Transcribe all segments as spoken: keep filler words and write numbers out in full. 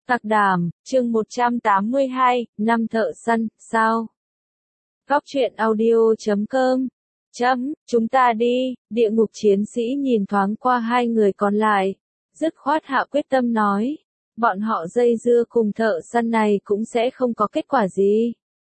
Tạc Đàm, chương một trăm tám mươi hai, năm thợ săn, sao? Góc truyện audio chấm com. Chấm, chúng ta đi, địa ngục chiến sĩ nhìn thoáng qua hai người còn lại. Dứt khoát hạ quyết tâm nói. Bọn họ dây dưa cùng thợ săn này cũng sẽ không có kết quả gì.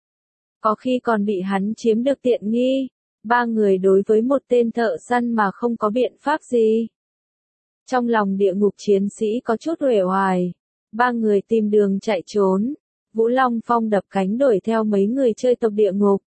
Có khi còn bị hắn chiếm được tiện nghi. Ba người đối với một tên thợ săn mà không có biện pháp gì. Trong lòng địa ngục chiến sĩ có chút uể oải. Ba người tìm đường chạy trốn. Vũ Long Phong đập cánh đuổi theo mấy người chơi tộc địa ngục.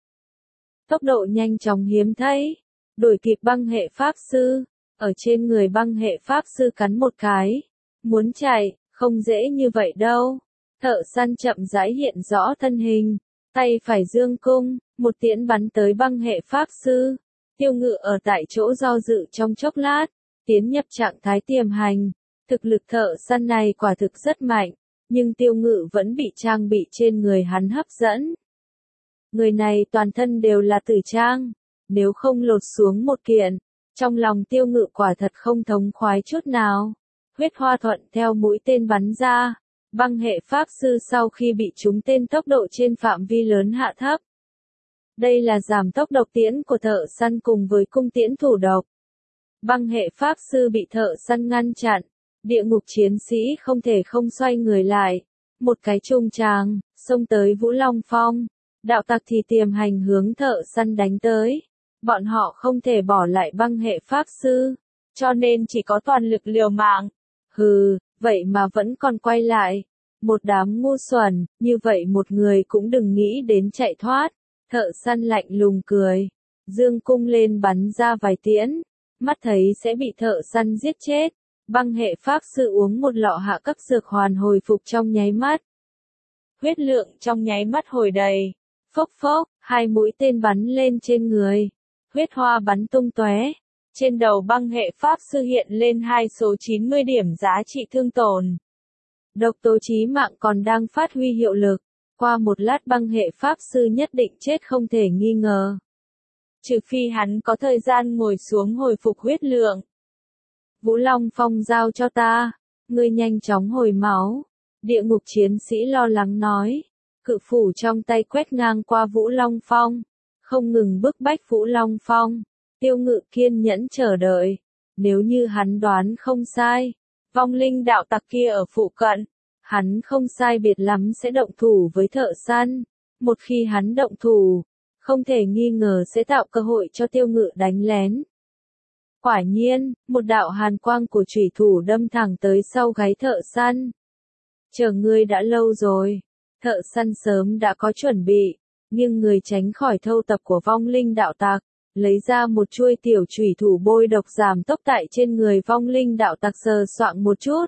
Tốc độ nhanh chóng hiếm thấy. Đuổi kịp băng hệ pháp sư. Ở trên người băng hệ pháp sư cắn một cái. Muốn chạy, không dễ như vậy đâu. Thợ săn chậm rãi hiện rõ thân hình. Tay phải dương cung, một tiễn bắn tới băng hệ pháp sư. Tiêu Ngự ở tại chỗ do dự trong chốc lát. Tiến nhập trạng thái tiềm hành. Thực lực thợ săn này quả thực rất mạnh, nhưng Tiêu Ngự vẫn bị trang bị trên người hắn hấp dẫn. Người này toàn thân đều là tử trang, nếu không lột xuống một kiện, trong lòng Tiêu Ngự quả thật không thống khoái chút nào. Huyết hoa thuận theo mũi tên bắn ra, băng hệ pháp sư sau khi bị trúng tên tốc độ trên phạm vi lớn hạ thấp. Đây là giảm tốc độc tiễn của thợ săn cùng với cung tiễn thủ độc. Băng hệ pháp sư bị thợ săn ngăn chặn. Địa ngục chiến sĩ không thể không xoay người lại. Một cái trung tràng, xông tới Vũ Long Phong. Đạo tặc thì tiềm hành hướng thợ săn đánh tới. Bọn họ không thể bỏ lại băng hệ pháp sư. Cho nên chỉ có toàn lực liều mạng. Hừ, vậy mà vẫn còn quay lại. Một đám ngu xuẩn, như vậy một người cũng đừng nghĩ đến chạy thoát. Thợ săn lạnh lùng cười. Dương cung lên bắn ra vài tiễn. Mắt thấy sẽ bị thợ săn giết chết. Băng hệ pháp sư uống một lọ hạ cấp dược hoàn hồi phục trong nháy mắt. Huyết lượng trong nháy mắt hồi đầy. Phốc phốc, hai mũi tên bắn lên trên người. Huyết hoa bắn tung tóe. Trên đầu băng hệ pháp sư hiện lên hai số chín mươi điểm giá trị thương tổn. Độc tố chí mạng còn đang phát huy hiệu lực. Qua một lát băng hệ pháp sư nhất định chết không thể nghi ngờ. Trừ phi hắn có thời gian ngồi xuống hồi phục huyết lượng. Vũ Long Phong giao cho ta, ngươi nhanh chóng hồi máu. Địa ngục chiến sĩ lo lắng nói. Cự phủ trong tay quét ngang qua Vũ Long Phong, không ngừng bức bách Vũ Long Phong. Tiêu Ngự kiên nhẫn chờ đợi. Nếu như hắn đoán không sai, vong linh đạo tặc kia ở phụ cận, hắn không sai biệt lắm sẽ động thủ với thợ săn. Một khi hắn động thủ, không thể nghi ngờ sẽ tạo cơ hội cho Tiêu Ngự đánh lén. Quả nhiên, một đạo hàn quang của chủy thủ đâm thẳng tới sau gáy thợ săn. Chờ ngươi đã lâu rồi. Thợ săn sớm đã có chuẩn bị, nhưng người tránh khỏi thâu tập của vong linh đạo tặc, lấy ra một chuôi tiểu chủy thủ bôi độc giảm tốc tại trên người vong linh đạo tặc sờ soạng một chút.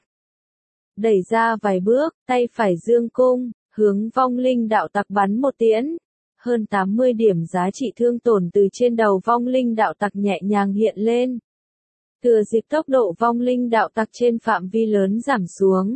Đẩy ra vài bước, tay phải dương cung, hướng vong linh đạo tặc bắn một tiễn. Hơn tám mươi điểm giá trị thương tổn từ trên đầu vong linh đạo tặc nhẹ nhàng hiện lên. Thừa dịp tốc độ vong linh đạo tặc trên phạm vi lớn giảm xuống.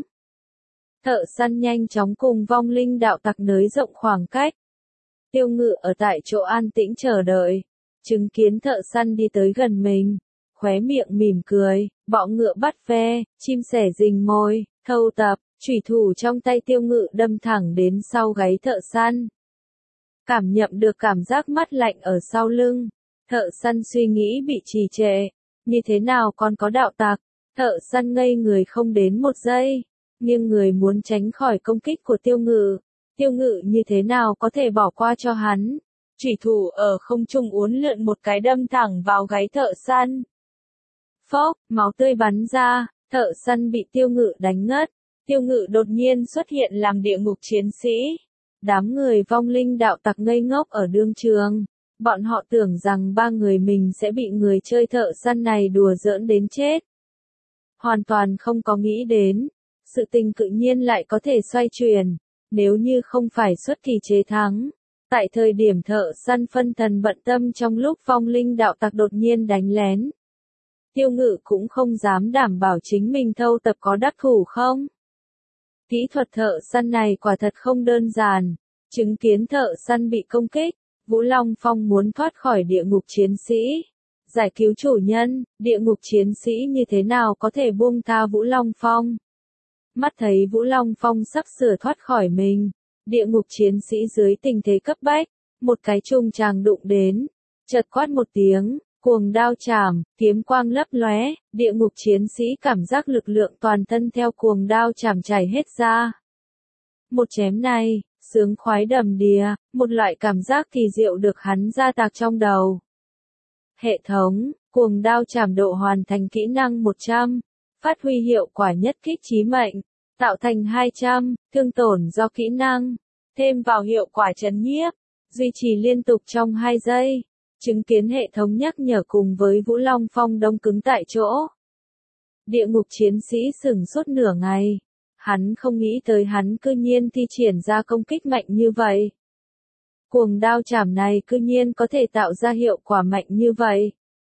Thợ săn nhanh chóng cùng vong linh đạo tặc nới rộng khoảng cách. Tiêu Ngự ở tại chỗ an tĩnh chờ đợi. Chứng kiến thợ săn đi tới gần mình. Khóe miệng mỉm cười, bọ ngựa bắt ve, chim sẻ rình mồi, thâu tập, chủy thủ trong tay Tiêu Ngự đâm thẳng đến sau gáy thợ săn. Cảm nhận được cảm giác mát lạnh ở sau lưng. Thợ săn suy nghĩ bị trì trệ. Như thế nào còn có đạo tặc? Thợ săn ngây người không đến một giây. Nhưng người muốn tránh khỏi công kích của Tiêu Ngự. Tiêu Ngự như thế nào có thể bỏ qua cho hắn? Chủy thủ ở không trung uốn lượn một cái đâm thẳng vào gáy thợ săn. Phốc, máu tươi bắn ra, thợ săn bị Tiêu Ngự đánh ngất. Tiêu Ngự đột nhiên xuất hiện làm địa ngục chiến sĩ. Đám người vong linh đạo tặc ngây ngốc ở đương trường. Bọn họ tưởng rằng ba người mình sẽ bị người chơi thợ săn này đùa giỡn đến chết. Hoàn toàn không có nghĩ đến. Sự tình tự nhiên lại có thể xoay chuyển. Nếu như không phải xuất kỳ chế thắng. Tại thời điểm thợ săn phân thần bận tâm trong lúc vong linh đạo tặc đột nhiên đánh lén. Tiêu Ngự cũng không dám đảm bảo chính mình thâu tập có đắc thủ không. Kỹ thuật thợ săn này quả thật không đơn giản. Chứng kiến thợ săn bị công kích. Vũ Long Phong muốn thoát khỏi địa ngục chiến sĩ. Giải cứu chủ nhân, địa ngục chiến sĩ như thế nào có thể buông tha Vũ Long Phong. Mắt thấy Vũ Long Phong sắp sửa thoát khỏi mình, địa ngục chiến sĩ dưới tình thế cấp bách, một cái trung tràng đụng đến, chợt quát một tiếng, cuồng đao chảm, kiếm quang lấp lóe, địa ngục chiến sĩ cảm giác lực lượng toàn thân theo cuồng đao chảm chảy hết ra. Một chém này, sướng khoái đầm đìa, một loại cảm giác kỳ diệu được hắn gia tạc trong đầu. Hệ thống, cuồng đao chảm độ hoàn thành kỹ năng một trăm, phát huy hiệu quả nhất kích chí mệnh, tạo thành hai trăm, thương tổn do kỹ năng, thêm vào hiệu quả trấn nhiếp, duy trì liên tục trong hai giây. Chứng kiến hệ thống nhắc nhở cùng với Vũ Long Phong đông cứng tại chỗ. Địa ngục chiến sĩ sửng sốt nửa ngày. Hắn không nghĩ tới hắn cư nhiên thi triển ra công kích mạnh như vậy. Cuồng đao chảm này cư nhiên có thể tạo ra hiệu quả mạnh như vậy.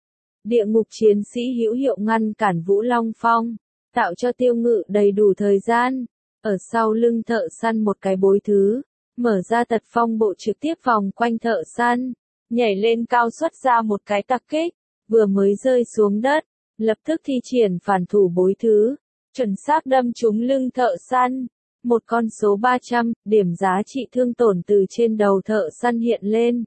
Địa ngục chiến sĩ hữu hiệu ngăn cản Vũ Long Phong, tạo cho Tiêu Ngự đầy đủ thời gian. Ở sau lưng thợ săn một cái bối thứ, mở ra tật phong bộ trực tiếp vòng quanh thợ săn. Nhảy lên cao xuất ra một cái tặc kích, vừa mới rơi xuống đất, lập tức thi triển phản thủ bối thứ, chuẩn xác đâm trúng lưng thợ săn. Một con số ba trăm, điểm giá trị thương tổn từ trên đầu thợ săn hiện lên.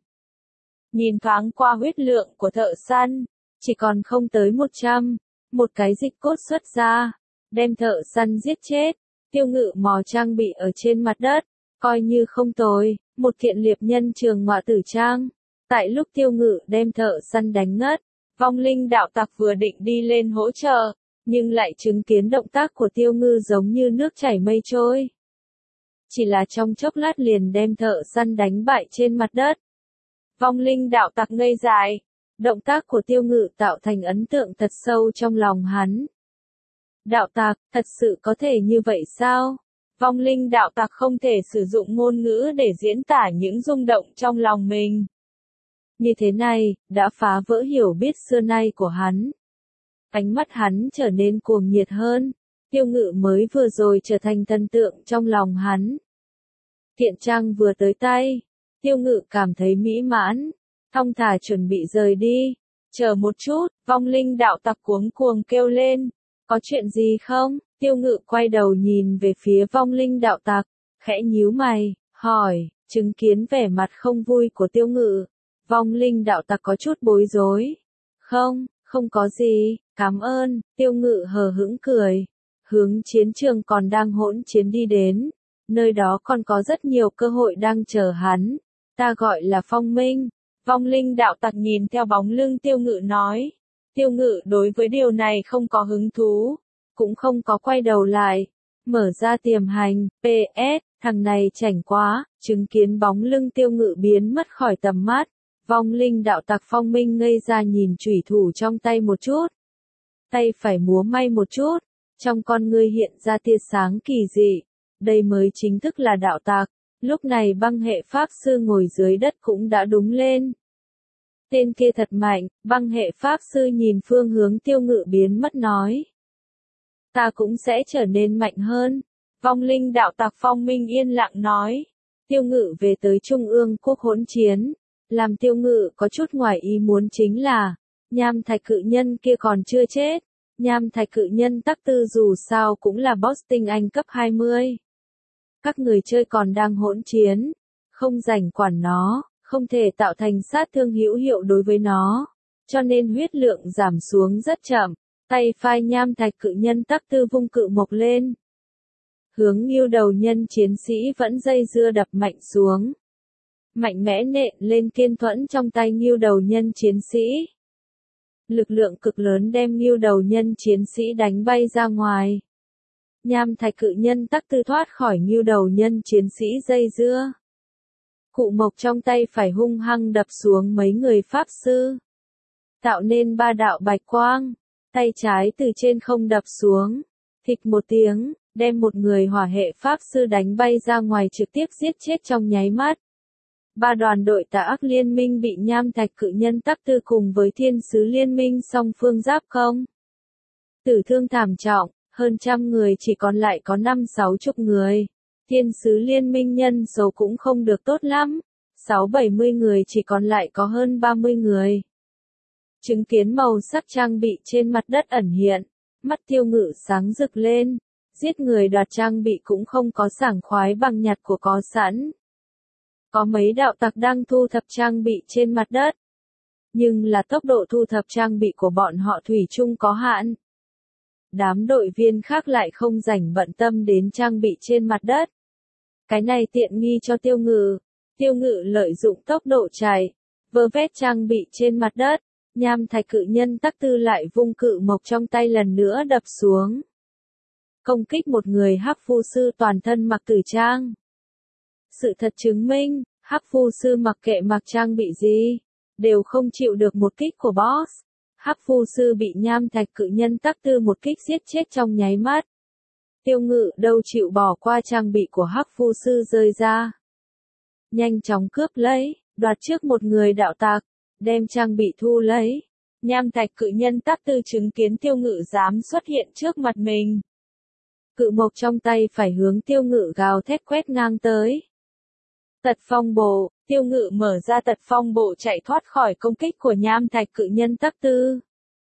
Nhìn thoáng qua huyết lượng của thợ săn, chỉ còn không tới một trăm, một cái dịch cốt xuất ra, đem thợ săn giết chết. Tiêu Ngự mò trang bị ở trên mặt đất, coi như không tồi, một kiện liệp nhân trường ngọa tử trang. Tại lúc Tiêu Ngự đem thợ săn đánh ngất, vong linh đạo tặc vừa định đi lên hỗ trợ, nhưng lại chứng kiến động tác của Tiêu Ngự giống như nước chảy mây trôi. Chỉ là trong chốc lát liền đem thợ săn đánh bại trên mặt đất. Vong linh đạo tặc ngây dại, động tác của Tiêu Ngự tạo thành ấn tượng thật sâu trong lòng hắn. Đạo tặc, thật sự có thể như vậy sao? Vong linh đạo tặc không thể sử dụng ngôn ngữ để diễn tả những rung động trong lòng mình. Như thế này, đã phá vỡ hiểu biết xưa nay của hắn. Ánh mắt hắn trở nên cuồng nhiệt hơn. Tiêu Ngự mới vừa rồi trở thành thần tượng trong lòng hắn. Kiện trang vừa tới tay, Tiêu Ngự cảm thấy mỹ mãn, thong thả chuẩn bị rời đi. Chờ một chút, vong linh đạo tặc cuống cuồng kêu lên. Có chuyện gì không? Tiêu Ngự quay đầu nhìn về phía vong linh đạo tặc, khẽ nhíu mày, hỏi, chứng kiến vẻ mặt không vui của Tiêu Ngự. Vong linh đạo tặc có chút bối rối. Không, không có gì, cảm ơn, Tiêu Ngự hờ hững cười. Hướng chiến trường còn đang hỗn chiến đi đến. Nơi đó còn có rất nhiều cơ hội đang chờ hắn. Ta gọi là Phong Minh. Vong linh đạo tặc nhìn theo bóng lưng Tiêu Ngự nói. Tiêu Ngự đối với điều này không có hứng thú. Cũng không có quay đầu lại. Mở ra tiềm hành, pê ét, thằng này chảnh quá, chứng kiến bóng lưng Tiêu Ngự biến mất khỏi tầm mắt. Vong linh đạo tặc Phong Minh ngây ra nhìn chủy thủ trong tay một chút. Tay phải múa may một chút, trong con ngươi hiện ra tia sáng kỳ dị. Đây mới chính thức là đạo tặc. Lúc này băng hệ pháp sư ngồi dưới đất cũng đã đúng lên. Tên kia thật mạnh, băng hệ pháp sư nhìn phương hướng Tiêu Ngự biến mất nói. Ta cũng sẽ trở nên mạnh hơn. Vong linh đạo tặc Phong Minh yên lặng nói. Tiêu Ngự về tới Trung ương quốc hỗn chiến. Làm Tiêu Ngự có chút ngoài ý muốn chính là, nham thạch cự nhân kia còn chưa chết. Nham thạch cự nhân tắc tư dù sao cũng là boss tinh anh cấp hai mươi. Các người chơi còn đang hỗn chiến, không rảnh quản nó, không thể tạo thành sát thương hữu hiệu đối với nó, cho nên huyết lượng giảm xuống rất chậm. Tay phai nham thạch cự nhân tắc tư vung cự mộc lên. Hướng Ngưu đầu nhân chiến sĩ vẫn dây dưa đập mạnh xuống. Mạnh mẽ nện lên kiên thuẫn trong tay Ngưu đầu nhân chiến sĩ. Lực lượng cực lớn đem Ngưu đầu nhân chiến sĩ đánh bay ra ngoài. Nham thạch cự nhân tắc tư thoát khỏi Ngưu đầu nhân chiến sĩ dây dưa. Cụ mộc trong tay phải hung hăng đập xuống mấy người pháp sư. Tạo nên ba đạo bạch quang. Tay trái từ trên không đập xuống. Thịch một tiếng, đem một người hỏa hệ pháp sư đánh bay ra ngoài trực tiếp giết chết trong nháy mắt. Ba đoàn đội tà ác liên minh bị nham thạch cự nhân tắc tư cùng với thiên sứ liên minh song phương giáp công. Tử thương thảm trọng, hơn trăm người chỉ còn lại có năm sáu chục người. Thiên sứ liên minh nhân số cũng không được tốt lắm. Sáu bảy mươi người chỉ còn lại có hơn ba mươi người. Chứng kiến màu sắc trang bị trên mặt đất ẩn hiện. Mắt Tiêu Ngự sáng rực lên. Giết người đoạt trang bị cũng không có sảng khoái bằng nhặt của có sẵn. Có mấy đạo tặc đang thu thập trang bị trên mặt đất. Nhưng là tốc độ thu thập trang bị của bọn họ thủy chung có hạn. Đám đội viên khác lại không rảnh bận tâm đến trang bị trên mặt đất. Cái này tiện nghi cho Tiêu Ngự. Tiêu Ngự lợi dụng tốc độ chạy, vơ vét trang bị trên mặt đất. Nham thạch cự nhân tắc tư lại vung cự mộc trong tay lần nữa đập xuống. Công kích một người hắc phu sư toàn thân mặc tử trang. Sự thật chứng minh, hắc phu sư mặc kệ mặc trang bị gì, đều không chịu được một kích của boss. Hắc phu sư bị nham thạch cự nhân tắc tư một kích giết chết trong nháy mắt. Tiêu Ngự đâu chịu bỏ qua trang bị của hắc phu sư rơi ra. Nhanh chóng cướp lấy, đoạt trước một người đạo tặc, đem trang bị thu lấy. Nham thạch cự nhân tắc tư chứng kiến Tiêu Ngự dám xuất hiện trước mặt mình. Cự mộc trong tay phải hướng Tiêu Ngự gào thét quét ngang tới. Tật phong bộ, Tiêu Ngự mở ra tật phong bộ chạy thoát khỏi công kích của nham thạch cự nhân tắc tư.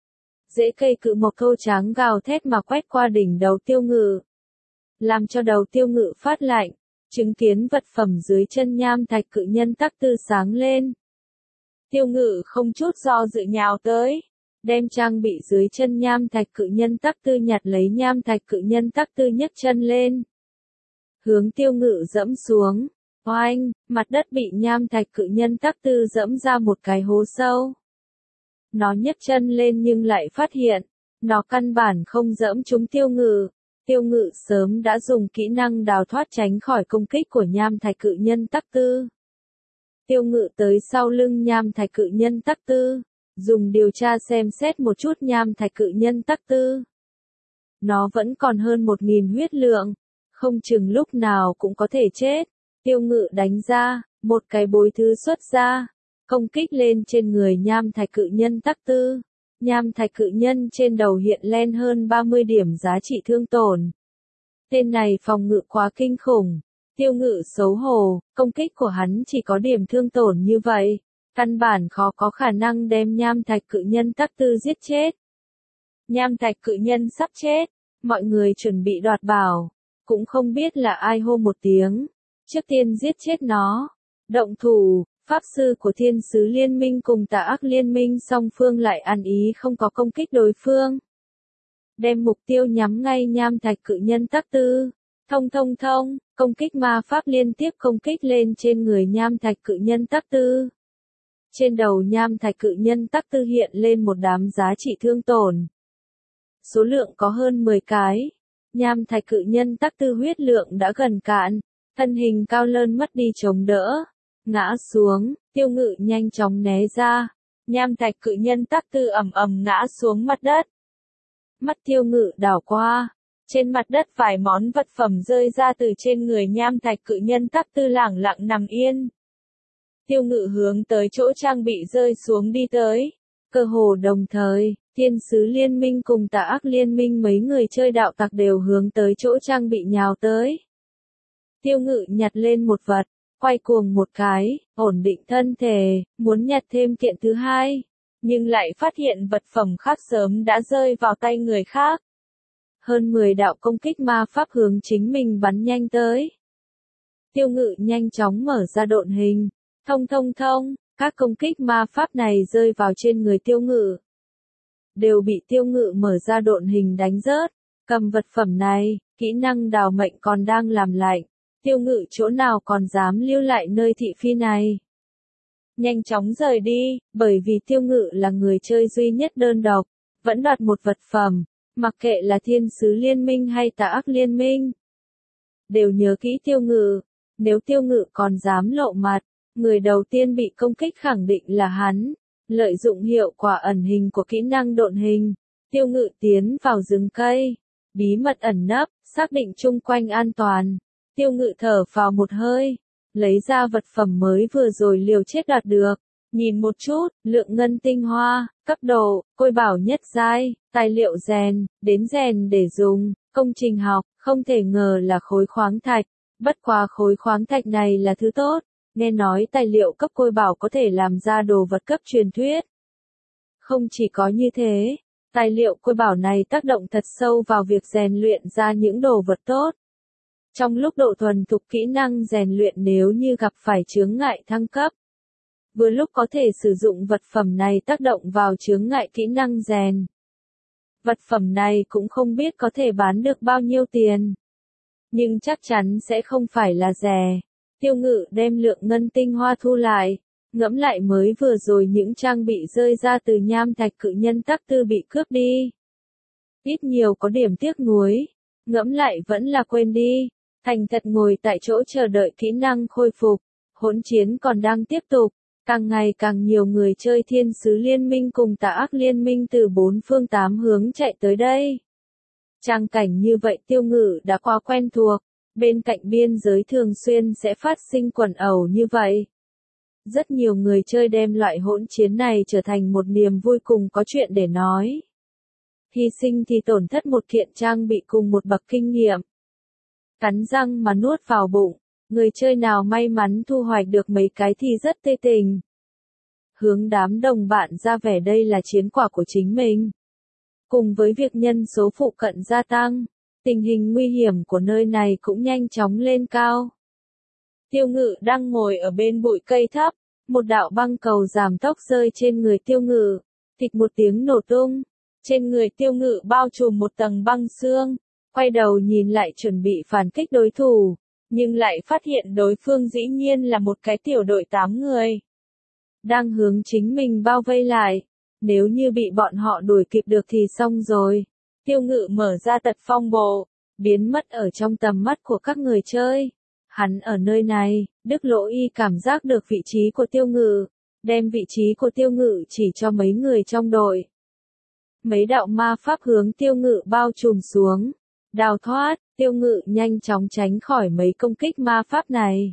Rễ cây cự mộc thô trắng gào thét mà quét qua đỉnh đầu Tiêu Ngự. Làm cho đầu Tiêu Ngự phát lạnh, chứng kiến vật phẩm dưới chân nham thạch cự nhân tắc tư sáng lên. Tiêu Ngự không chút do dự nhào tới, đem trang bị dưới chân nham thạch cự nhân tắc tư nhặt lấy nham thạch cự nhân tắc tư nhấc chân lên. Hướng Tiêu Ngự dẫm xuống, oanh, mặt đất bị nham thạch cự nhân tắc tư dẫm ra một cái hố sâu. Nó nhấc chân lên nhưng lại phát hiện, nó căn bản không dẫm trúng Tiêu Ngự. Tiêu Ngự sớm đã dùng kỹ năng đào thoát tránh khỏi công kích của nham thạch cự nhân tắc tư. Tiêu Ngự tới sau lưng nham thạch cự nhân tắc tư, dùng điều tra xem xét một chút nham thạch cự nhân tắc tư. Nó vẫn còn hơn một nghìn huyết lượng, không chừng lúc nào cũng có thể chết. Tiêu Ngự đánh ra, một cái bối thứ xuất ra, công kích lên trên người nham thạch cự nhân tắc tư. Nham thạch cự nhân trên đầu hiện lên hơn ba mươi điểm giá trị thương tổn. Tên này phòng ngự quá kinh khủng. Tiêu Ngự xấu hổ, công kích của hắn chỉ có điểm thương tổn như vậy, căn bản khó có khả năng đem nham thạch cự nhân tắc tư giết chết. Nham thạch cự nhân sắp chết, mọi người chuẩn bị đoạt bảo, cũng không biết là ai hô một tiếng, trước tiên giết chết nó. Động thủ, pháp sư của thiên sứ liên minh cùng tà ác liên minh song phương lại ăn ý không có công kích đối phương. Đem mục tiêu nhắm ngay nham thạch cự nhân tắc tư. Thông thông thông, công kích ma pháp liên tiếp công kích lên trên người nham thạch cự nhân tắc tư. Trên đầu nham thạch cự nhân tắc tư hiện lên một đám giá trị thương tổn. Số lượng có hơn mười cái. Nham thạch cự nhân tắc tư huyết lượng đã gần cạn, thân hình cao lớn mất đi chống đỡ, ngã xuống. Tiêu Ngự nhanh chóng né ra. Nham thạch cự nhân tắc tư ầm ầm ngã xuống mặt đất. Mắt Tiêu Ngự đảo qua. Trên mặt đất vài món vật phẩm rơi ra từ trên người nham thạch cự nhân tắc tư lẳng lặng nằm yên. Tiêu Ngự hướng tới chỗ trang bị rơi xuống đi tới. Cơ hồ đồng thời, thiên sứ liên minh cùng tà ác liên minh mấy người chơi đạo tặc đều hướng tới chỗ trang bị nhào tới. Tiêu Ngự nhặt lên một vật, quay cuồng một cái, ổn định thân thể, muốn nhặt thêm kiện thứ hai, nhưng lại phát hiện vật phẩm khác sớm đã rơi vào tay người khác. Hơn mười đạo công kích ma pháp hướng chính mình bắn nhanh tới. Tiêu Ngự nhanh chóng mở ra độn hình. Thông thông thông, các công kích ma pháp này rơi vào trên người Tiêu Ngự. Đều bị Tiêu Ngự mở ra độn hình đánh rớt. Cầm vật phẩm này, kỹ năng đào mệnh còn đang làm lạnh. Tiêu Ngự chỗ nào còn dám lưu lại nơi thị phi này. Nhanh chóng rời đi, bởi vì Tiêu Ngự là người chơi duy nhất đơn độc, vẫn đoạt một vật phẩm. Mặc kệ là thiên sứ liên minh hay tà ác liên minh, đều nhớ kỹ Tiêu Ngự. Nếu Tiêu Ngự còn dám lộ mặt, người đầu tiên bị công kích khẳng định là hắn. Lợi dụng hiệu quả ẩn hình của kỹ năng độn hình, Tiêu Ngự tiến vào rừng cây, bí mật ẩn nấp, xác định chung quanh an toàn. Tiêu Ngự thở vào một hơi, lấy ra vật phẩm mới vừa rồi liều chết đoạt được. Nhìn một chút, lượng ngân tinh hoa, cấp độ, côi bảo nhất giai, tài liệu rèn, đến rèn để dùng, công trình học, không thể ngờ là khối khoáng thạch. Bất quá khối khoáng thạch này là thứ tốt, nghe nói tài liệu cấp côi bảo có thể làm ra đồ vật cấp truyền thuyết. Không chỉ có như thế, Tài liệu Côi Bảo này tác động thật sâu vào việc rèn luyện ra những đồ vật tốt. Trong lúc độ thuần thục kỹ năng rèn luyện nếu như gặp phải chướng ngại thăng cấp, vừa lúc có thể sử dụng vật phẩm này tác động vào chướng ngại kỹ năng rèn. Vật phẩm này cũng không biết có thể bán được bao nhiêu tiền, nhưng chắc chắn sẽ không phải là rẻ. Tiêu Ngự đem lượng ngân tinh hoa thu lại, ngẫm lại mới vừa rồi những trang bị rơi ra từ nham thạch cự nhân tắc tư bị cướp đi. Ít nhiều có điểm tiếc nuối, ngẫm lại vẫn là quên đi, thành thật ngồi tại chỗ chờ đợi kỹ năng khôi phục. Hỗn chiến còn đang tiếp tục, càng ngày càng nhiều người chơi thiên sứ liên minh cùng tà ác liên minh từ bốn phương tám hướng chạy tới đây. Trang cảnh như vậy Tiêu Ngự đã quá quen thuộc, bên cạnh biên giới thường xuyên sẽ phát sinh quần ẩu như vậy. Rất nhiều người chơi đem loại hỗn chiến này trở thành một niềm vui cùng có chuyện để nói. Hy sinh thì tổn thất một kiện trang bị cùng một bậc kinh nghiệm. Cắn răng mà nuốt vào bụng, người chơi nào may mắn thu hoạch được mấy cái thì rất tê tình. Hướng đám đồng bạn ra vẻ đây là chiến quả của chính mình. Cùng với việc nhân số phụ cận gia tăng, tình hình nguy hiểm của nơi này cũng nhanh chóng lên cao. Tiêu Ngự đang ngồi ở bên bụi cây thấp, một đạo băng cầu giảm tốc rơi trên người Tiêu Ngự, thịch một tiếng nổ tung, trên người Tiêu Ngự bao trùm một tầng băng xương, quay đầu nhìn lại chuẩn bị phản kích đối thủ, nhưng lại phát hiện đối phương dĩ nhiên là một cái tiểu đội tám người. Đang hướng chính mình bao vây lại, nếu như bị bọn họ đuổi kịp được thì xong rồi. Tiêu Ngự mở ra tật phong bộ, biến mất ở trong tầm mắt của các người chơi. Hắn ở nơi này, Đức Lỗ Y cảm giác được vị trí của Tiêu Ngự, đem vị trí của Tiêu Ngự chỉ cho mấy người trong đội. Mấy đạo ma pháp hướng Tiêu Ngự bao trùm xuống, đào thoát, Tiêu Ngự nhanh chóng tránh khỏi mấy công kích ma pháp này.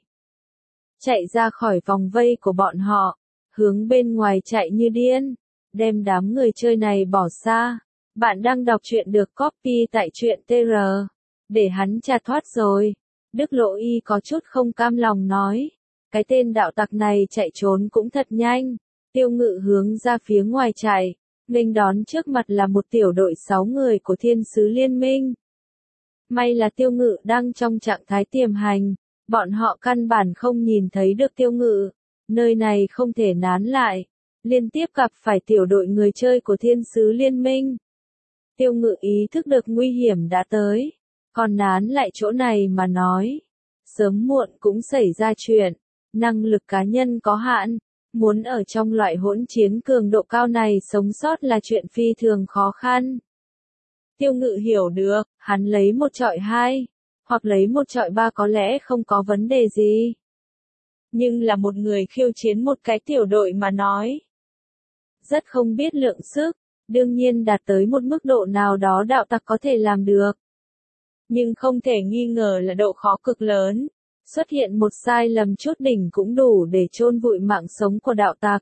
Chạy ra khỏi vòng vây của bọn họ, hướng bên ngoài chạy như điên, đem đám người chơi này bỏ xa. Bạn đang đọc truyện được copy tại truyện tê rờ, để hắn tra thoát rồi. Đức Lỗ Y có chút không cam lòng nói, cái tên đạo tặc này chạy trốn cũng thật nhanh. Tiêu Ngự hướng ra phía ngoài chạy, nghênh đón trước mặt là một tiểu đội sáu người của thiên sứ liên minh. May là Tiêu Ngự đang trong trạng thái tiềm hành, bọn họ căn bản không nhìn thấy được Tiêu Ngự, nơi này không thể nán lại, liên tiếp gặp phải tiểu đội người chơi của thiên sứ liên minh. Tiêu Ngự ý thức được nguy hiểm đã tới, còn nán lại chỗ này mà nói, sớm muộn cũng xảy ra chuyện, năng lực cá nhân có hạn, muốn ở trong loại hỗn chiến cường độ cao này sống sót là chuyện phi thường khó khăn. Tiêu Ngự hiểu được, hắn lấy một trọi hai, hoặc lấy một trọi ba có lẽ không có vấn đề gì. Nhưng là một người khiêu chiến một cái tiểu đội mà nói, rất không biết lượng sức, đương nhiên đạt tới một mức độ nào đó đạo tặc có thể làm được. Nhưng không thể nghi ngờ là độ khó cực lớn, xuất hiện một sai lầm chút đỉnh cũng đủ để chôn vùi mạng sống của đạo tặc.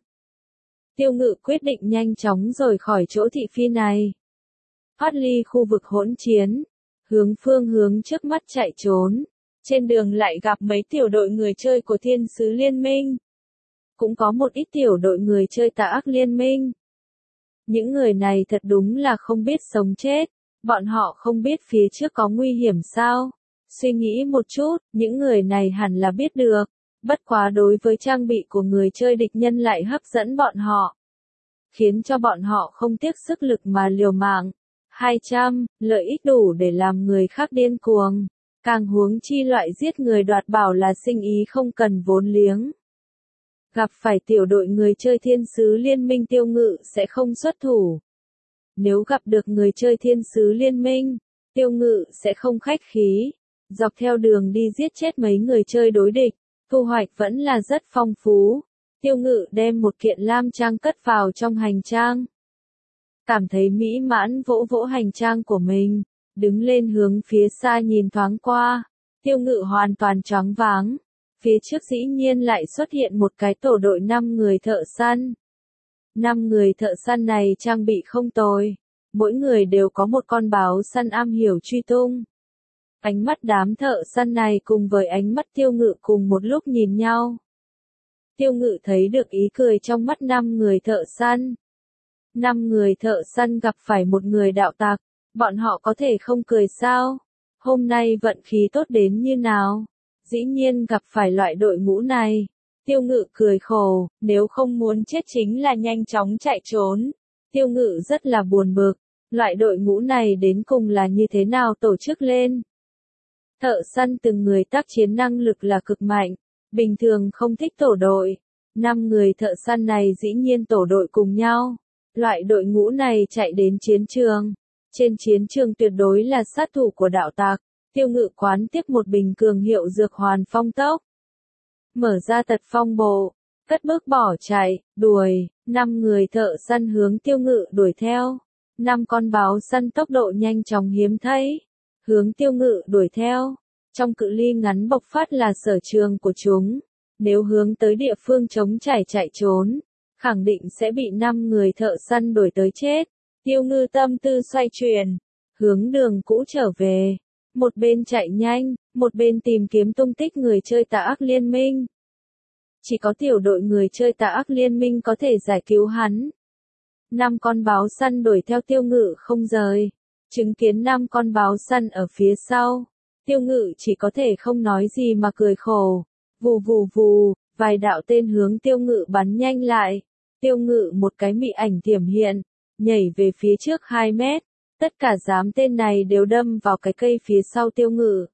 Tiêu Ngự quyết định nhanh chóng rời khỏi chỗ thị phi này. Thoát ly khu vực hỗn chiến, hướng phương hướng trước mắt chạy trốn, trên đường lại gặp mấy tiểu đội người chơi của thiên sứ liên minh. Cũng có một ít tiểu đội người chơi tà ác liên minh. Những người này thật đúng là không biết sống chết, bọn họ không biết phía trước có nguy hiểm sao. Suy nghĩ một chút, những người này hẳn là biết được, bất quá đối với trang bị của người chơi địch nhân lại hấp dẫn bọn họ, khiến cho bọn họ không tiếc sức lực mà liều mạng. hai trăm, lợi ích đủ để làm người khác điên cuồng, càng huống chi loại giết người đoạt bảo là sinh ý không cần vốn liếng. Gặp phải tiểu đội người chơi thiên sứ liên minh Tiêu Ngự sẽ không xuất thủ. Nếu gặp được người chơi thiên sứ liên minh, Tiêu Ngự sẽ không khách khí, dọc theo đường đi giết chết mấy người chơi đối địch, thu hoạch vẫn là rất phong phú. Tiêu Ngự đem một kiện lam trang cất vào trong hành trang. Cảm thấy mỹ mãn vỗ vỗ hành trang của mình, đứng lên hướng phía xa nhìn thoáng qua, Tiêu Ngự hoàn toàn choáng váng. Phía trước dĩ nhiên lại xuất hiện một cái tổ đội năm người thợ săn. năm người thợ săn này trang bị không tồi, mỗi người đều có một con báo săn am hiểu truy tung. Ánh mắt đám thợ săn này cùng với ánh mắt Tiêu Ngự cùng một lúc nhìn nhau. Tiêu Ngự thấy được ý cười trong mắt năm người thợ săn. Năm người thợ săn gặp phải một người đạo tặc, bọn họ có thể không cười sao? Hôm nay vận khí tốt đến như nào? Dĩ nhiên gặp phải loại đội ngũ này. Tiêu Ngự cười khổ, nếu không muốn chết chính là nhanh chóng chạy trốn. Tiêu Ngự rất là buồn bực, loại đội ngũ này đến cùng là như thế nào tổ chức lên? Thợ săn từng người tác chiến năng lực là cực mạnh, bình thường không thích tổ đội. Năm người thợ săn này dĩ nhiên tổ đội cùng nhau. Loại đội ngũ này chạy đến chiến trường. Trên chiến trường tuyệt đối là sát thủ của đạo tặc. Tiêu Ngự quán tiếp một bình cường hiệu dược hoàn phong tốc. Mở ra tật phong bộ, cất bước bỏ chạy, đuổi, năm người thợ săn hướng Tiêu Ngự đuổi theo. Năm con báo săn tốc độ nhanh chóng hiếm thấy, hướng Tiêu Ngự đuổi theo. Trong cự ly ngắn bộc phát là sở trường của chúng. Nếu hướng tới địa phương trống trải chạy trốn, khẳng định sẽ bị năm người thợ săn đuổi tới chết. Tiêu Ngự tâm tư xoay chuyển, hướng đường cũ trở về. Một bên chạy nhanh, một bên tìm kiếm tung tích người chơi tà ác liên minh. Chỉ có tiểu đội người chơi tà ác liên minh có thể giải cứu hắn. Năm con báo săn đuổi theo Tiêu Ngự không rời. Chứng kiến năm con báo săn ở phía sau. Tiêu Ngự chỉ có thể không nói gì mà cười khổ. Vù vù vù, vài đạo tên hướng Tiêu Ngự bắn nhanh lại. Tiêu Ngự một cái mị ảnh tiềm hiện, nhảy về phía trước hai mét. Tất cả giám tên này đều đâm vào cái cây phía sau Tiêu Ngự.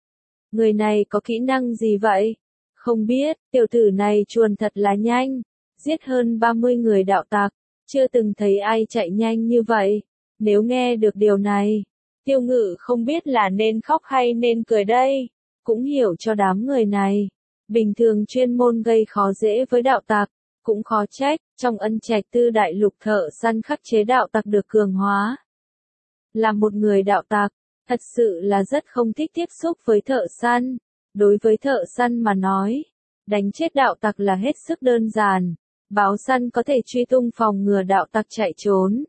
Người này có kỹ năng gì vậy? Không biết, tiểu tử này chuồn thật là nhanh. Giết hơn ba mươi người đạo tặc. Chưa từng thấy ai chạy nhanh như vậy. Nếu nghe được điều này, Tiêu Ngự không biết là nên khóc hay nên cười đây. Cũng hiểu cho đám người này. Bình thường chuyên môn gây khó dễ với đạo tặc. Cũng khó trách, trong ân trạch tư đại lục thợ săn khắc chế đạo tặc được cường hóa. Là một người đạo tặc, thật sự là rất không thích tiếp xúc với thợ săn. Đối với thợ săn mà nói, đánh chết đạo tặc là hết sức đơn giản. Báo săn có thể truy tung phòng ngừa đạo tặc chạy trốn.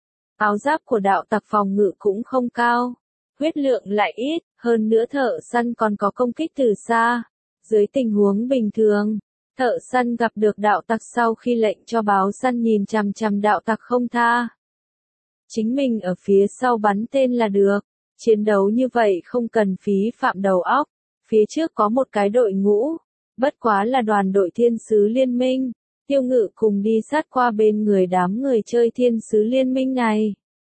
Áo giáp của đạo tặc phòng ngự cũng không cao, huyết lượng lại ít, hơn nữa thợ săn còn có công kích từ xa. Dưới tình huống bình thường, thợ săn gặp được đạo tặc sau khi lệnh cho báo săn nhìn chằm chằm đạo tặc không tha. Chính mình ở phía sau bắn tên là được. Chiến đấu như vậy không cần phí phạm đầu óc. Phía trước có một cái đội ngũ. Bất quá là đoàn đội thiên sứ liên minh. Tiêu Ngự cùng đi sát qua bên người đám người chơi thiên sứ liên minh này.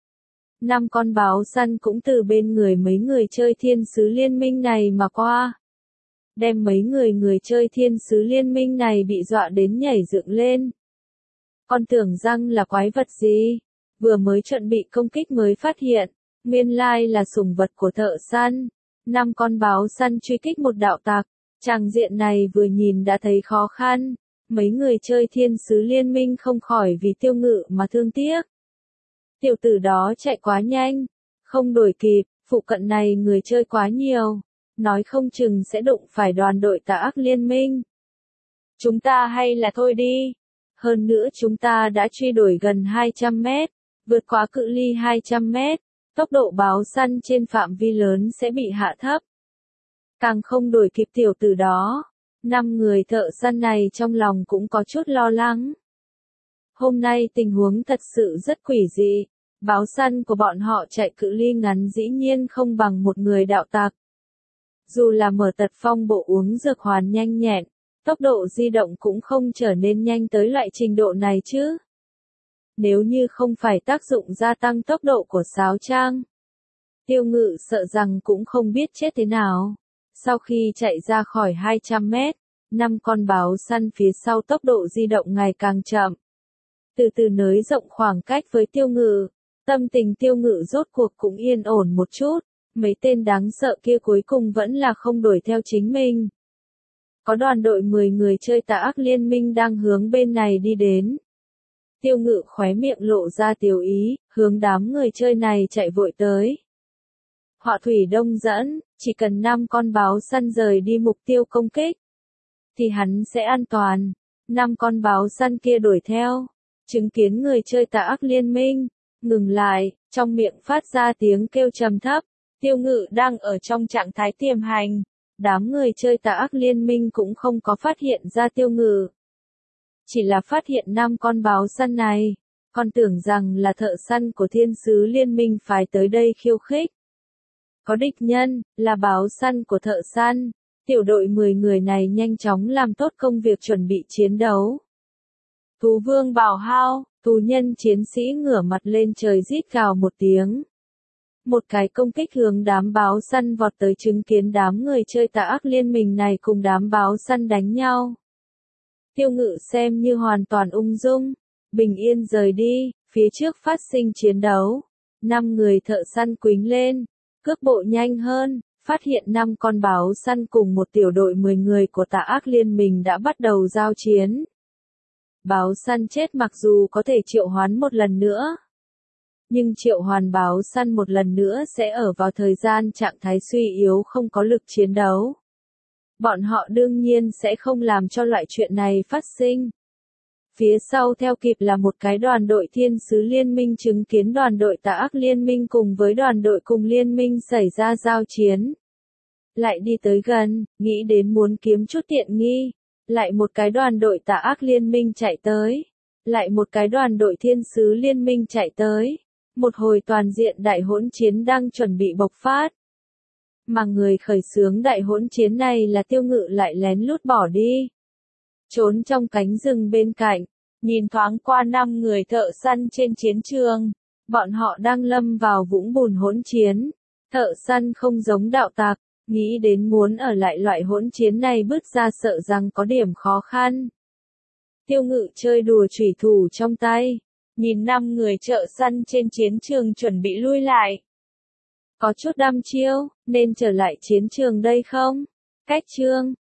Năm con báo săn cũng từ bên người mấy người chơi thiên sứ liên minh này mà qua. Đem mấy người người chơi thiên sứ liên minh này bị dọa đến nhảy dựng lên. Con tưởng rằng là quái vật gì? Vừa mới chuẩn bị công kích mới phát hiện, nguyên lai là sủng vật của thợ săn. Năm con báo săn truy kích một đạo tặc, tràng diện này vừa nhìn đã thấy khó khăn. Mấy người chơi thiên sứ liên minh không khỏi vì Tiêu Ngự mà thương tiếc. Tiểu tử đó chạy quá nhanh, không đuổi kịp, phụ cận này người chơi quá nhiều, nói không chừng sẽ đụng phải đoàn đội tà ác liên minh. Chúng ta hay là thôi đi. Hơn nữa chúng ta đã truy đuổi gần hai trăm mét. Vượt quá cự ly hai trăm mét, tốc độ báo săn trên phạm vi lớn sẽ bị hạ thấp. Càng không đuổi kịp tiểu tử đó, năm người thợ săn này trong lòng cũng có chút lo lắng. Hôm nay tình huống thật sự rất quỷ dị, báo săn của bọn họ chạy cự ly ngắn dĩ nhiên không bằng một người đạo tặc. Dù là mở tật phong bộ uống dược hoàn nhanh nhẹn, tốc độ di động cũng không trở nên nhanh tới loại trình độ này chứ. Nếu như không phải tác dụng gia tăng tốc độ của sáo trang, Tiêu Ngự sợ rằng cũng không biết chết thế nào. Sau khi chạy ra khỏi hai trăm mét, năm con báo săn phía sau tốc độ di động ngày càng chậm. Từ từ nới rộng khoảng cách với Tiêu Ngự, tâm tình Tiêu Ngự rốt cuộc cũng yên ổn một chút, mấy tên đáng sợ kia cuối cùng vẫn là không đuổi theo chính mình. Có đoàn đội mười người chơi tà ác liên minh đang hướng bên này đi đến. Tiêu Ngự khóe miệng lộ ra tiểu ý, hướng đám người chơi này chạy vội tới. Họa thủy đông dẫn, chỉ cần năm con báo săn rời đi mục tiêu công kích, thì hắn sẽ an toàn. Năm con báo săn kia đuổi theo, chứng kiến người chơi tà ác liên minh, ngừng lại, trong miệng phát ra tiếng kêu trầm thấp. Tiêu Ngự đang ở trong trạng thái tiềm hành, đám người chơi tà ác liên minh cũng không có phát hiện ra Tiêu Ngự. Chỉ là phát hiện năm con báo săn này, Còn tưởng rằng là thợ săn của thiên sứ liên minh phái tới đây khiêu khích. Có địch nhân, là báo săn của thợ săn. Tiểu đội mười người này nhanh chóng làm tốt công việc chuẩn bị chiến đấu. Thú vương Bảo Hao, tù nhân chiến sĩ ngửa mặt lên trời rít gào một tiếng. Một cái công kích hướng đám báo săn vọt tới, chứng kiến đám người chơi tà ác liên minh này cùng đám báo săn đánh nhau. Tiêu Ngự xem như hoàn toàn ung dung, bình yên rời đi, phía trước phát sinh chiến đấu. Năm người thợ săn quýnh lên, cước bộ nhanh hơn, phát hiện năm con báo săn cùng một tiểu đội mười người của tà ác liên minh đã bắt đầu giao chiến. Báo săn chết mặc dù có thể triệu hoán một lần nữa, nhưng triệu hoán báo săn một lần nữa sẽ ở vào thời gian trạng thái suy yếu không có lực chiến đấu. Bọn họ đương nhiên sẽ không làm cho loại chuyện này phát sinh. Phía sau theo kịp là một cái đoàn đội thiên sứ liên minh, chứng kiến đoàn đội tà ác liên minh cùng với đoàn đội cùng liên minh xảy ra giao chiến. Lại đi tới gần, nghĩ đến muốn kiếm chút tiện nghi. Lại một cái đoàn đội tà ác liên minh chạy tới. Lại một cái đoàn đội thiên sứ liên minh chạy tới. Một hồi toàn diện đại hỗn chiến đang chuẩn bị bộc phát. Mà người khởi xướng đại hỗn chiến này là Tiêu Ngự lại lén lút bỏ đi. Trốn trong cánh rừng bên cạnh, nhìn thoáng qua năm người thợ săn trên chiến trường. Bọn họ đang lâm vào vũng bùn hỗn chiến. Thợ săn không giống đạo tặc, nghĩ đến muốn ở lại loại hỗn chiến này bước ra sợ rằng có điểm khó khăn. Tiêu Ngự chơi đùa chủy thủ trong tay, nhìn năm người thợ săn trên chiến trường chuẩn bị lui lại. Có chút đăm chiêu, nên trở lại chiến trường đây không? Cách chương